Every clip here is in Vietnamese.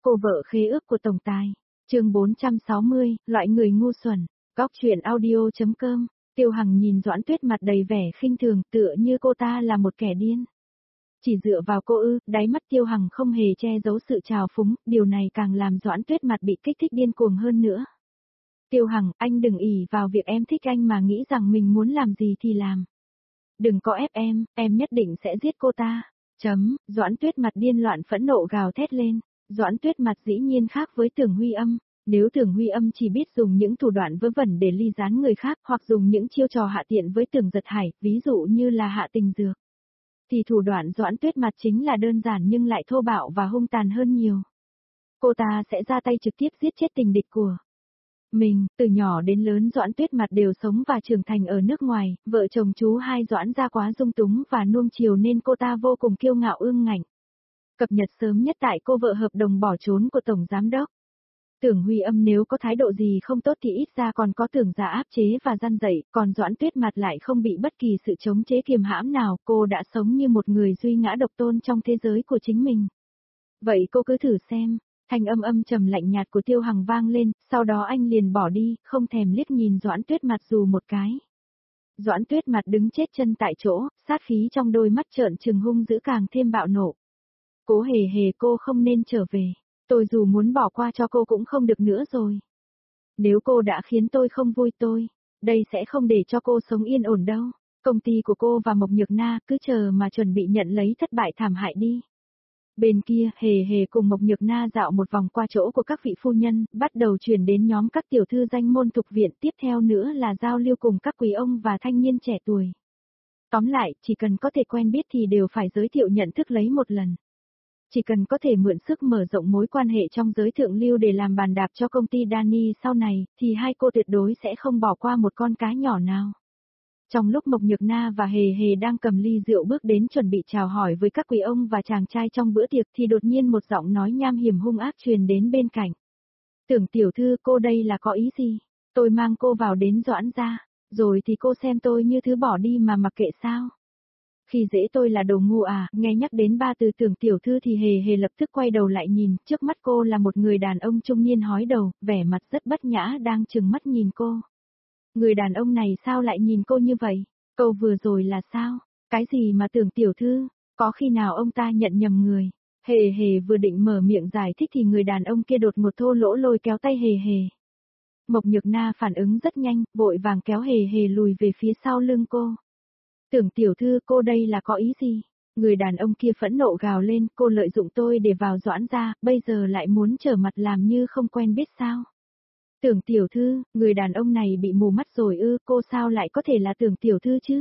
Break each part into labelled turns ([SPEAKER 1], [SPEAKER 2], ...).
[SPEAKER 1] Cô vợ khế ước của tổng tài. Chương 460, loại người ngu xuẩn. Góc truyện audio.com. Tiêu Hằng nhìn Doãn Tuyết mặt đầy vẻ khinh thường, tựa như cô ta là một kẻ điên. Chỉ dựa vào cô ư? Đáy mắt Tiêu Hằng không hề che giấu sự trào phúng, điều này càng làm Doãn Tuyết mặt bị kích thích điên cuồng hơn nữa. Tiêu Hằng, anh đừng ỷ vào việc em thích anh mà nghĩ rằng mình muốn làm gì thì làm. Đừng có ép em nhất định sẽ giết cô ta. Doãn Tuyết mặt điên loạn phẫn nộ gào thét lên. Doãn Tuyết mặt dĩ nhiên khác với Tưởng Huy Âm. Nếu Tưởng Huy Âm chỉ biết dùng những thủ đoạn vớ vẩn để ly gián người khác hoặc dùng những chiêu trò hạ tiện với Tưởng Giật Hải, ví dụ như là hạ tình dược, thì thủ đoạn Doãn Tuyết mặt chính là đơn giản nhưng lại thô bạo và hung tàn hơn nhiều. Cô ta sẽ ra tay trực tiếp giết chết tình địch của mình. Từ nhỏ đến lớn Doãn Tuyết mặt đều sống và trưởng thành ở nước ngoài, vợ chồng chú hai Doãn gia quá dung túng và nuông chiều nên cô ta vô cùng kiêu ngạo ương ngạnh. Cập nhật sớm nhất tại cô vợ hợp đồng bỏ trốn của Tổng Giám Đốc. Tưởng Huy Âm nếu có thái độ gì không tốt thì ít ra còn có Tưởng gia áp chế và gian dạy, còn Doãn Tuyết mặt lại không bị bất kỳ sự chống chế kiềm hãm nào, cô đã sống như một người duy ngã độc tôn trong thế giới của chính mình. Vậy cô cứ thử xem. Thanh âm trầm lạnh nhạt của Tiêu Hằng vang lên, sau đó anh liền bỏ đi, không thèm liếc nhìn Doãn Tuyết mặt dù một cái. Doãn Tuyết mặt đứng chết chân tại chỗ, sát khí trong đôi mắt trợn trừng hung dữ càng thêm bạo nộ. Cố hề hề, cô không nên trở về. Tôi dù muốn bỏ qua cho cô cũng không được nữa rồi. Nếu cô đã khiến tôi không vui đây sẽ không để cho cô sống yên ổn đâu. Công ty của cô và Mộc Nhược Na cứ chờ mà chuẩn bị nhận lấy thất bại thảm hại đi. Bên kia, hề hề cùng Mộc Nhược Na dạo một vòng qua chỗ của các vị phu nhân, bắt đầu chuyển đến nhóm các tiểu thư danh môn thuộc viện, tiếp theo nữa là giao lưu cùng các quý ông và thanh niên trẻ tuổi. Tóm lại, chỉ cần có thể quen biết thì đều phải giới thiệu nhận thức lấy một lần. Chỉ cần có thể mượn sức mở rộng mối quan hệ trong giới thượng lưu để làm bàn đạp cho công ty Dani sau này, thì hai cô tuyệt đối sẽ không bỏ qua một con cá nhỏ nào. Trong lúc Mộc Nhược Na và Hề Hề đang cầm ly rượu bước đến chuẩn bị chào hỏi với các quý ông và chàng trai trong bữa tiệc thì đột nhiên một giọng nói nham hiểm hung ác truyền đến bên cạnh. Tưởng tiểu thư, cô đây là có ý gì? Tôi mang cô vào đến Doãn gia, rồi thì cô xem tôi như thứ bỏ đi mà mặc kệ sao? Khi dễ tôi là đồ ngu à? Nghe nhắc đến ba từ Tưởng tiểu thư thì Hề Hề lập tức quay đầu lại nhìn, trước mắt cô là một người đàn ông trung niên hói đầu, vẻ mặt rất bất nhã đang trừng mắt nhìn cô. Người đàn ông này sao lại nhìn cô như vậy? Câu vừa rồi là sao? Cái gì mà Tưởng tiểu thư? Có khi nào ông ta nhận nhầm người? Hề Hề vừa định mở miệng giải thích thì người đàn ông kia đột ngột thô lỗ lôi kéo tay Hề Hề. Mộc Nhược Na phản ứng rất nhanh, vội vàng kéo Hề Hề lùi về phía sau lưng cô. Tưởng tiểu thư, cô đây là có ý gì? Người đàn ông kia phẫn nộ gào lên, cô lợi dụng tôi để vào Doãn gia, bây giờ lại muốn trở mặt làm như không quen biết sao? Tưởng tiểu thư, người đàn ông này bị mù mắt rồi ư? Cô sao lại có thể là Tưởng tiểu thư chứ?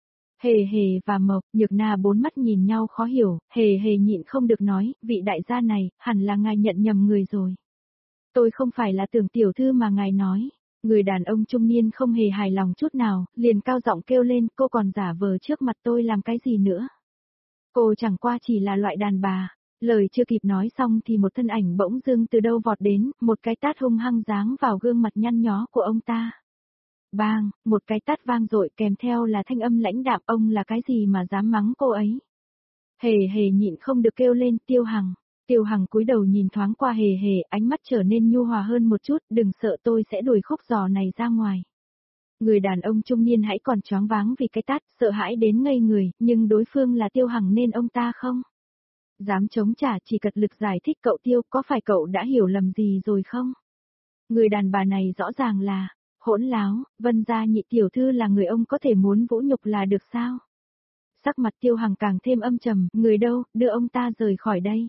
[SPEAKER 1] Hề Hề và Mộc Nhược Na bốn mắt nhìn nhau khó hiểu, Hề Hề nhịn không được nói, vị đại gia này, hẳn là ngài nhận nhầm người rồi. Tôi không phải là Tưởng tiểu thư mà ngài nói. Người đàn ông trung niên không hề hài lòng chút nào, liền cao giọng kêu lên, cô còn giả vờ trước mặt tôi làm cái gì nữa? Cô chẳng qua chỉ là loại đàn bà. Lời chưa kịp nói xong thì một thân ảnh bỗng dưng từ đâu vọt đến, một cái tát hung hăng giáng vào gương mặt nhăn nhó của ông ta. Bang, một cái tát vang dội kèm theo là thanh âm lãnh đạm, ông là cái gì mà dám mắng cô ấy? Hề Hề nhịn không được kêu lên, Tiêu Hằng. Tiêu Hằng cúi đầu nhìn thoáng qua Hề Hề, ánh mắt trở nên nhu hòa hơn một chút, đừng sợ, tôi sẽ đuổi khúc giò này ra ngoài. Người đàn ông trung niên hãy còn choáng váng vì cái tát, sợ hãi đến ngây người, nhưng đối phương là Tiêu Hằng nên ông ta không dám chống trả, chỉ cật lực giải thích, cậu Tiêu, có phải cậu đã hiểu lầm gì rồi không? Người đàn bà này rõ ràng là hỗn láo, Vân gia nhị tiểu thư là người ông có thể muốn vũ nhục là được sao? Sắc mặt Tiêu Hằng càng thêm âm trầm, người đâu, đưa ông ta rời khỏi đây.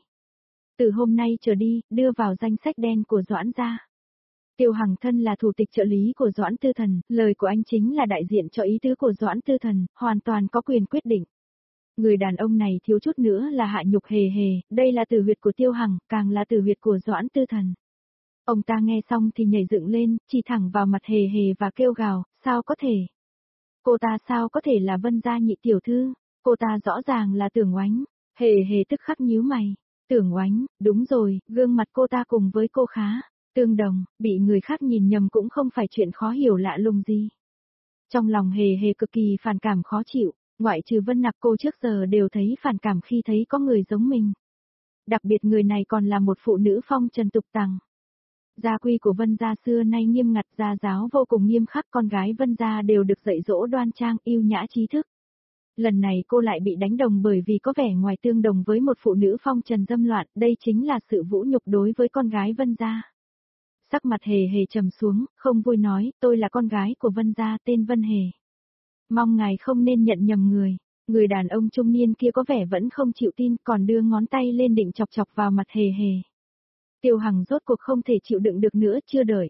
[SPEAKER 1] Từ hôm nay trở đi, đưa vào danh sách đen của Doãn gia. Tiêu Hằng thân là thủ tịch trợ lý của Doãn Tư Thần, lời của anh chính là đại diện cho ý tứ của Doãn Tư Thần, hoàn toàn có quyền quyết định. Người đàn ông này thiếu chút nữa là hạ nhục Hề Hề, đây là tử huyệt của Tiêu Hằng, càng là tử huyệt của Doãn Tư Thần. Ông ta nghe xong thì nhảy dựng lên, chỉ thẳng vào mặt Hề Hề và kêu gào, sao có thể? Cô ta sao có thể là Vân gia nhị tiểu thư? Cô ta rõ ràng là Tưởng Oánh. Hề Hề tức khắc nhíu mày. Tưởng Oánh, đúng rồi, gương mặt cô ta cùng với cô khá tương đồng, bị người khác nhìn nhầm cũng không phải chuyện khó hiểu lạ lùng gì. Trong lòng Hề Hề cực kỳ phản cảm khó chịu, ngoại trừ Vân Nặc cô trước giờ đều thấy phản cảm khi thấy có người giống mình. Đặc biệt người này còn là một phụ nữ phong trần tục tằng. Gia quy của Vân gia xưa nay nghiêm ngặt, gia giáo vô cùng nghiêm khắc, con gái Vân gia đều được dạy dỗ đoan trang, yêu nhã trí thức. Lần này cô lại bị đánh đồng bởi vì có vẻ ngoài tương đồng với một phụ nữ phong trần dâm loạn, đây chính là sự vũ nhục đối với con gái Vân gia. Sắc mặt Hề Hề trầm xuống, không vui nói, tôi là con gái của Vân gia, tên Vân Hề. Mong ngài không nên nhận nhầm người. Người đàn ông trung niên kia có vẻ vẫn không chịu tin, còn đưa ngón tay lên định chọc chọc vào mặt Hề Hề. Tiêu Hằng rốt cuộc không thể chịu đựng được nữa, chưa đợi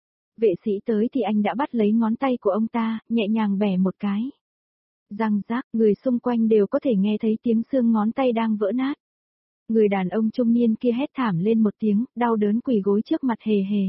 [SPEAKER 1] vệ sĩ tới thì anh đã bắt lấy ngón tay của ông ta, nhẹ nhàng bẻ một cái. Răng rác, người xung quanh đều có thể nghe thấy tiếng xương ngón tay đang vỡ nát. Người đàn ông trung niên kia hét thảm lên một tiếng, đau đớn quỳ gối trước mặt Hề Hề.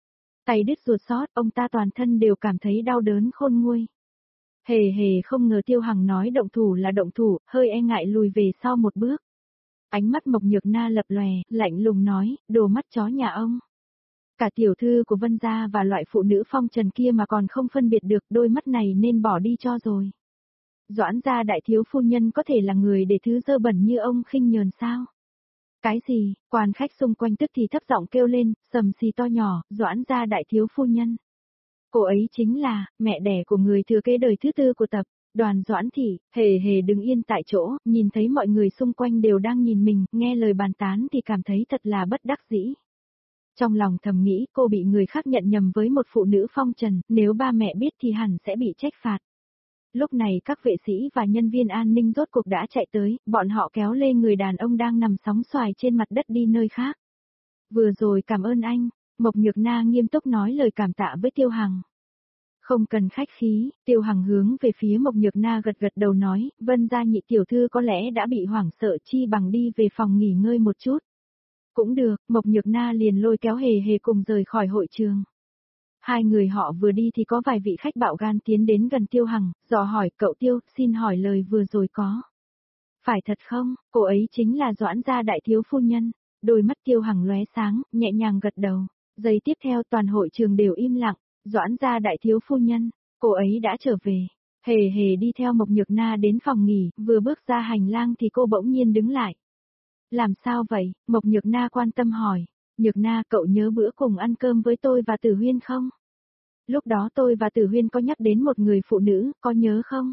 [SPEAKER 1] Tay đứt ruột xót, ông ta toàn thân đều cảm thấy đau đớn khôn nguôi. Hề Hề không ngờ Tiêu Hằng nói động thủ là động thủ, hơi e ngại lùi về sau một bước. Ánh mắt Mộc Nhược Na lập lòe, lạnh lùng nói, đồ mắt chó nhà ông. Cả tiểu thư của Vân gia và loại phụ nữ phong trần kia mà còn không phân biệt được, đôi mắt này nên bỏ đi cho rồi. Doãn gia đại thiếu phu nhân có thể là người để thứ dơ bẩn như ông khinh nhờn sao? Cái gì? Quan khách xung quanh tức thì thấp giọng kêu lên, sầm xì to nhỏ, Doãn gia đại thiếu phu nhân. Cô ấy chính là mẹ đẻ của người thừa kế đời thứ tư của tập đoàn Doãn thị. Hề Hề đứng yên tại chỗ, nhìn thấy mọi người xung quanh đều đang nhìn mình, nghe lời bàn tán thì cảm thấy thật là bất đắc dĩ. Trong lòng thầm nghĩ cô bị người khác nhận nhầm với một phụ nữ phong trần, nếu ba mẹ biết thì hẳn sẽ bị trách phạt. Lúc này các vệ sĩ và nhân viên an ninh rốt cuộc đã chạy tới, bọn họ kéo lê người đàn ông đang nằm sóng xoài trên mặt đất đi nơi khác. Vừa rồi cảm ơn anh, Mộc Nhược Na nghiêm túc nói lời cảm tạ với Tiêu Hằng. Không cần khách khí, Tiêu Hằng hướng về phía Mộc Nhược Na gật gật đầu nói, Vân gia nhị tiểu thư có lẽ đã bị hoảng sợ, chi bằng đi về phòng nghỉ ngơi một chút. Cũng được, Mộc Nhược Na liền lôi kéo Hề Hề cùng rời khỏi hội trường. Hai người họ vừa đi thì có vài vị khách bạo gan tiến đến gần Tiêu Hằng, dò hỏi, cậu Tiêu, xin hỏi lời vừa rồi có phải thật không? Cô ấy chính là Doãn gia đại thiếu phu nhân. Đôi mắt Tiêu Hằng lóe sáng, nhẹ nhàng gật đầu. Giây tiếp theo toàn hội trường đều im lặng. Doãn gia đại thiếu phu nhân, cô ấy đã trở về. Hề Hề đi theo Mộc Nhược Na đến phòng nghỉ, vừa bước ra hành lang thì cô bỗng nhiên đứng lại. Làm sao vậy? Mộc Nhược Na quan tâm hỏi. Nhược Na, cậu nhớ bữa cùng ăn cơm với tôi và Tử Huyên không? Lúc đó tôi và Tử Huyên có nhắc đến một người phụ nữ, có nhớ không?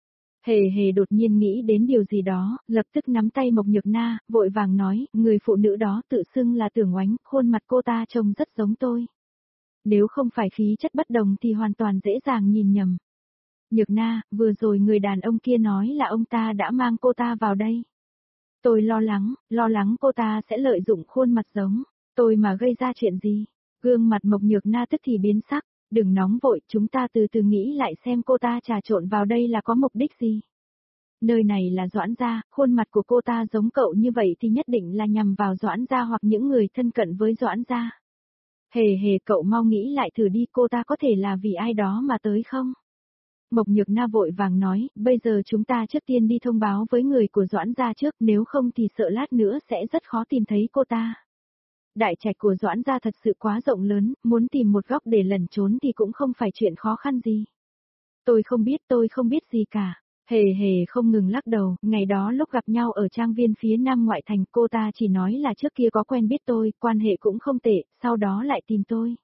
[SPEAKER 1] Hề Hề đột nhiên nghĩ đến điều gì đó, lập tức nắm tay Mộc Nhược Na, vội vàng nói, người phụ nữ đó tự xưng là Tưởng Oánh, khuôn mặt cô ta trông rất giống tôi. Nếu không phải khí chất bất đồng thì hoàn toàn dễ dàng nhìn nhầm. Nhược Na, vừa rồi người đàn ông kia nói là ông ta đã mang cô ta vào đây. Tôi lo lắng cô ta sẽ lợi dụng khuôn mặt giống tôi mà gây ra chuyện gì. Gương mặt Mộc Nhược Na tức thì biến sắc, đừng nóng vội, chúng ta từ từ nghĩ lại xem cô ta trà trộn vào đây là có mục đích gì. Nơi này là Doãn gia, khuôn mặt của cô ta giống cậu như vậy thì nhất định là nhằm vào Doãn gia hoặc những người thân cận với Doãn gia. Hề Hề, cậu mau nghĩ lại thử đi, cô ta có thể là vì ai đó mà tới không? Mộc Nhược Na vội vàng nói, bây giờ chúng ta trước tiên đi thông báo với người của Doãn gia trước, nếu không thì sợ lát nữa sẽ rất khó tìm thấy cô ta. Đại trạch của Doãn gia thật sự quá rộng lớn, muốn tìm một góc để lẩn trốn thì cũng không phải chuyện khó khăn gì. Tôi không biết gì cả. Hề Hề không ngừng lắc đầu, ngày đó lúc gặp nhau ở trang viên phía nam ngoại thành, cô ta chỉ nói là trước kia có quen biết tôi, quan hệ cũng không tệ, sau đó lại tìm tôi.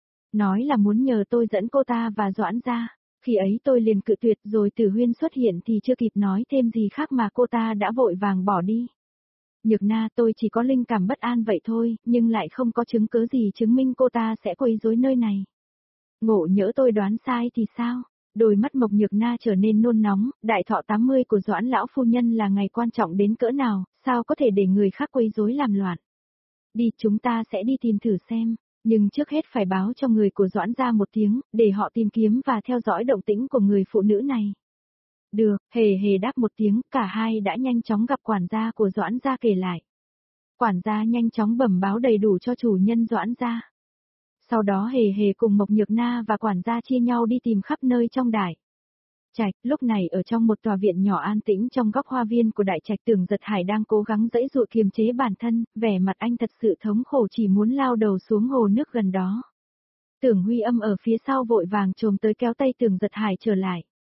[SPEAKER 1] Nói là muốn nhờ tôi dẫn cô ta và Doãn gia. Khi ấy tôi liền cự tuyệt, rồi Tử Huyên xuất hiện thì chưa kịp nói thêm gì khác mà cô ta đã vội vàng bỏ đi. Nhược Na, tôi chỉ có linh cảm bất an vậy thôi, nhưng lại không có chứng cứ gì chứng minh cô ta sẽ quấy rối nơi này. Ngộ nhỡ tôi đoán sai thì sao? Đôi mắt Mộc Nhược Na trở nên nôn nóng, đại thọ 80 của Doãn lão phu nhân là ngày quan trọng đến cỡ nào, sao có thể để người khác quấy rối làm loạn. Đi, chúng ta sẽ đi tìm thử xem, nhưng trước hết phải báo cho người của Doãn gia một tiếng, để họ tìm kiếm và theo dõi động tĩnh của người phụ nữ này. Được, Hề Hề đáp một tiếng, cả hai đã nhanh chóng gặp quản gia của Doãn gia kể lại. Quản gia nhanh chóng bẩm báo đầy đủ cho chủ nhân Doãn gia. Sau đó Hề Hề cùng Mộc Nhược Na và quản gia chia nhau đi tìm khắp nơi trong đại trạch. Lúc này ở trong một tòa viện nhỏ an tĩnh trong góc hoa viên của đại trạch, Tưởng Giật Hải đang cố gắng giãy giụa kiềm chế bản thân, vẻ mặt anh thật sự thống khổ, chỉ muốn lao đầu xuống hồ nước gần đó. Tưởng Huy Âm ở phía sau vội vàng chồm tới kéo tay Tưởng Giật Hải trở lại.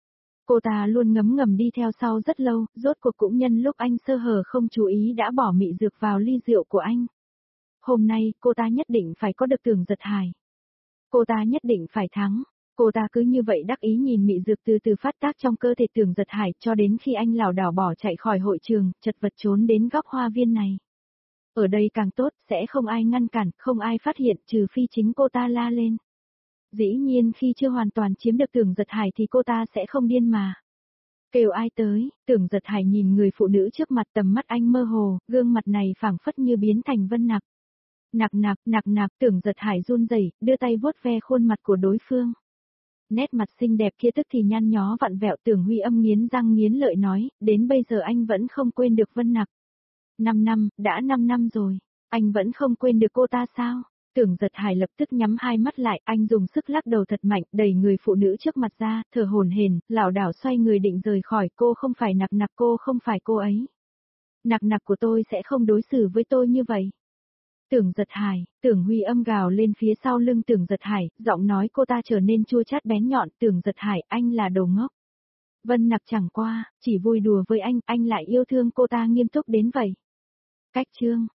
[SPEAKER 1] Cô ta luôn ngấm ngầm đi theo sau rất lâu, rốt cuộc cũng nhân lúc anh sơ hở không chú ý đã bỏ mị dược vào ly rượu của anh. Hôm nay, cô ta nhất định phải có được Tưởng Giật Hải. Cô ta nhất định phải thắng. Cô ta cứ như vậy đắc ý nhìn mị dược từ từ phát tác trong cơ thể Tưởng Giật Hải cho đến khi anh lảo đảo bỏ chạy khỏi hội trường, chật vật trốn đến góc hoa viên này. Ở đây càng tốt, sẽ không ai ngăn cản, không ai phát hiện trừ phi chính cô ta la lên. Dĩ nhiên khi chưa hoàn toàn chiếm được Tưởng Giật Hải thì cô ta sẽ không điên mà. Kêu ai tới, Tưởng Giật Hải nhìn người phụ nữ trước mặt, tầm mắt anh mơ hồ, gương mặt này phảng phất như biến thành Vân Nặc. Nặc, Tưởng Giật Hải run rẩy, đưa tay vuốt ve khuôn mặt của đối phương. Nét mặt xinh đẹp kia tức thì nhăn nhó vặn vẹo. Tưởng Huy Âm nghiến răng nghiến lợi nói, đến bây giờ anh vẫn không quên được Vân Nặc. 5 năm, đã 5 năm rồi, anh vẫn không quên được cô ta sao? Tưởng Giật Hải lập tức nhắm hai mắt lại, anh dùng sức lắc đầu thật mạnh, đẩy người phụ nữ trước mặt ra, thở hổn hển, lảo đảo xoay người định rời khỏi. Cô không phải Nặc, cô không phải cô ấy. Nặc của tôi sẽ không đối xử với tôi như vậy. Tưởng Giật Hải, Tưởng Huy Âm gào lên phía sau lưng Tưởng Giật Hải, giọng nói cô ta trở nên chua chát bén nhọn. Tưởng Giật Hải, anh là đồ ngốc. Vân Nặc chẳng qua, chỉ vui đùa với anh lại yêu thương cô ta nghiêm túc đến vậy. Cách chương